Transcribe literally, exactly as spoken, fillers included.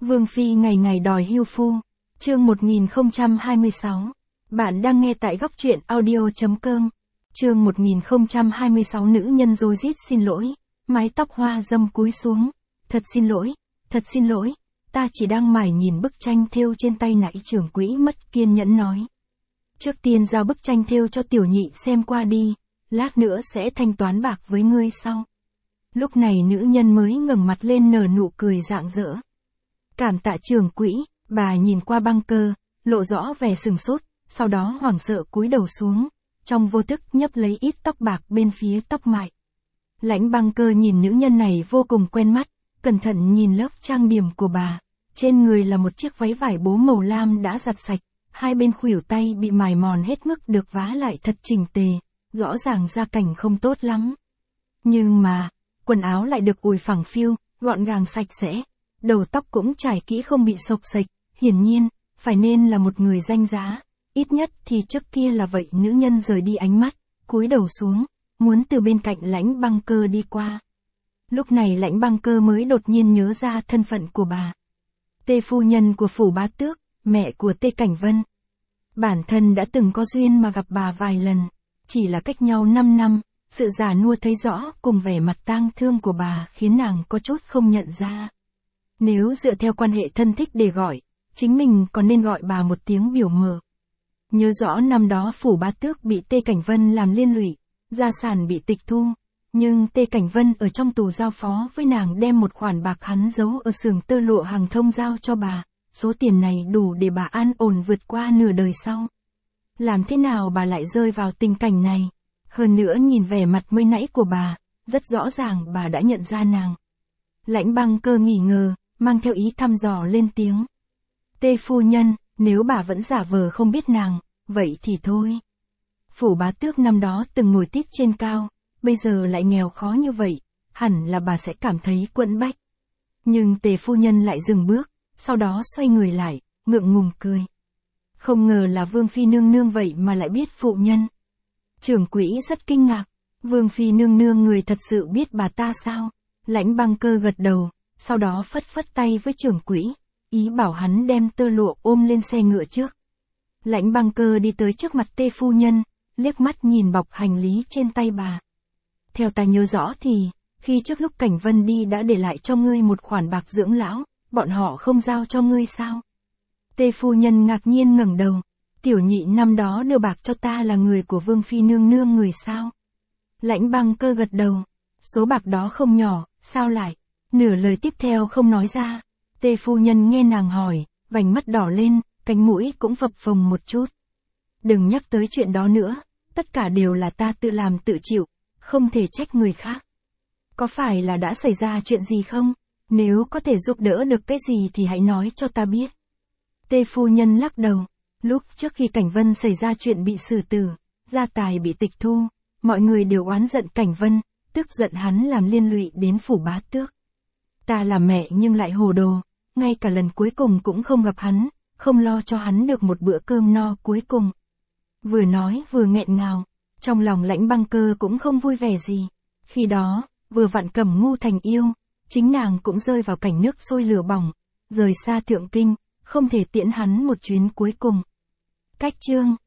Vương Phi ngày ngày đòi hưu phu. Chương một nghìn không trăm hai mươi sáu. Bạn đang nghe tại góc truyện audio chấm com. Chương một nghìn không trăm hai mươi sáu. Nữ nhân rối rít xin lỗi, mái tóc hoa dâm cúi xuống. Thật xin lỗi, thật xin lỗi, ta chỉ đang mải nhìn bức tranh thêu trên tay nãy. Trưởng quỹ mất kiên nhẫn nói. Trước tiên giao bức tranh thêu cho tiểu nhị xem qua đi, lát nữa sẽ thanh toán bạc với ngươi sau. Lúc này nữ nhân mới ngẩng mặt lên nở nụ cười rạng rỡ. Cảm tạ trưởng quỹ. Bà nhìn qua băng cơ, lộ rõ vẻ sừng sốt, sau đó hoảng sợ cúi đầu xuống, trong vô thức nhấp lấy ít tóc bạc bên phía tóc mại. Lãnh băng cơ nhìn nữ nhân này vô cùng quen mắt, cẩn thận nhìn lớp trang điểm của bà. Trên người là một chiếc váy vải bố màu lam đã giặt sạch, hai bên khuỷu tay bị mài mòn hết mức được vá lại thật chỉnh tề, rõ ràng gia cảnh không tốt lắm. Nhưng mà, quần áo lại được ủi phẳng phiu, gọn gàng sạch sẽ. Đầu tóc cũng trải kỹ không bị xộc xệch, hiển nhiên, phải nên là một người danh giá, ít nhất thì trước kia là vậy. Nữ nhân rời đi ánh mắt, cúi đầu xuống, muốn từ bên cạnh lãnh băng cơ đi qua. Lúc này lãnh băng cơ mới đột nhiên nhớ ra thân phận của bà. Tê phu nhân của phủ bá tước, mẹ của Tê Cảnh Vân. Bản thân đã từng có duyên mà gặp bà vài lần, chỉ là cách nhau năm năm, sự già nua thấy rõ cùng vẻ mặt tang thương của bà khiến nàng có chút không nhận ra. Nếu dựa theo quan hệ thân thích để gọi, chính mình còn nên gọi bà một tiếng biểu mờ. Nhớ rõ năm đó phủ bá tước bị Tê Cảnh Vân làm liên lụy, gia sản bị tịch thu, nhưng Tê Cảnh Vân ở trong tù giao phó với nàng đem một khoản bạc hắn giấu ở xưởng tơ lụa hàng thông giao cho bà, số tiền này đủ để bà an ổn vượt qua nửa đời sau. Làm thế nào bà lại rơi vào tình cảnh này? Hơn nữa nhìn vẻ mặt mới nãy của bà, rất rõ ràng bà đã nhận ra nàng. Lãnh băng cơ nghỉ ngờ, mang theo ý thăm dò lên tiếng. Tê phu nhân, nếu bà vẫn giả vờ không biết nàng, vậy thì thôi. Phủ bá tước năm đó từng ngồi tít trên cao, bây giờ lại nghèo khó như vậy, hẳn là bà sẽ cảm thấy quẫn bách. Nhưng Tề phu nhân lại dừng bước, sau đó xoay người lại, ngượng ngùng cười. Không ngờ là Vương Phi nương nương vậy mà lại biết phụ nhân. Trưởng quỹ rất kinh ngạc, Vương Phi nương nương người thật sự biết bà ta sao? Lãnh băng cơ gật đầu, sau đó phất phất tay với trưởng quỹ, ý bảo hắn đem tơ lụa ôm lên xe ngựa trước. Lãnh băng cơ đi tới trước mặt Tê phu nhân, liếc mắt nhìn bọc hành lý trên tay bà. Theo ta nhớ rõ thì, khi trước lúc Cảnh Vân đi đã để lại cho ngươi một khoản bạc dưỡng lão, bọn họ không giao cho ngươi sao? Tê phu nhân ngạc nhiên ngẩng đầu, tiểu nhị năm đó đưa bạc cho ta là người của Vương Phi nương nương người sao? Lãnh băng cơ gật đầu, số bạc đó không nhỏ, sao lại? Nửa lời tiếp theo không nói ra. Tê phu nhân nghe nàng hỏi, vành mắt đỏ lên, cánh mũi cũng phập phồng một chút. Đừng nhắc tới chuyện đó nữa, tất cả đều là ta tự làm tự chịu, không thể trách người khác. Có phải là đã xảy ra chuyện gì không? Nếu có thể giúp đỡ được cái gì thì hãy nói cho ta biết. Tê phu nhân lắc đầu, lúc trước khi Cảnh Vân xảy ra chuyện bị xử tử, gia tài bị tịch thu, mọi người đều oán giận Cảnh Vân, tức giận hắn làm liên lụy đến phủ bá tước. Ta là mẹ nhưng lại hồ đồ, ngay cả lần cuối cùng cũng không gặp hắn, không lo cho hắn được một bữa cơm no cuối cùng. Vừa nói vừa nghẹn ngào, trong lòng lãnh băng cơ cũng không vui vẻ gì. Khi đó, vừa vặn Cẩm Ngu thành yêu, chính nàng cũng rơi vào cảnh nước sôi lửa bỏng, rời xa thượng kinh, không thể tiễn hắn một chuyến cuối cùng. Cách chương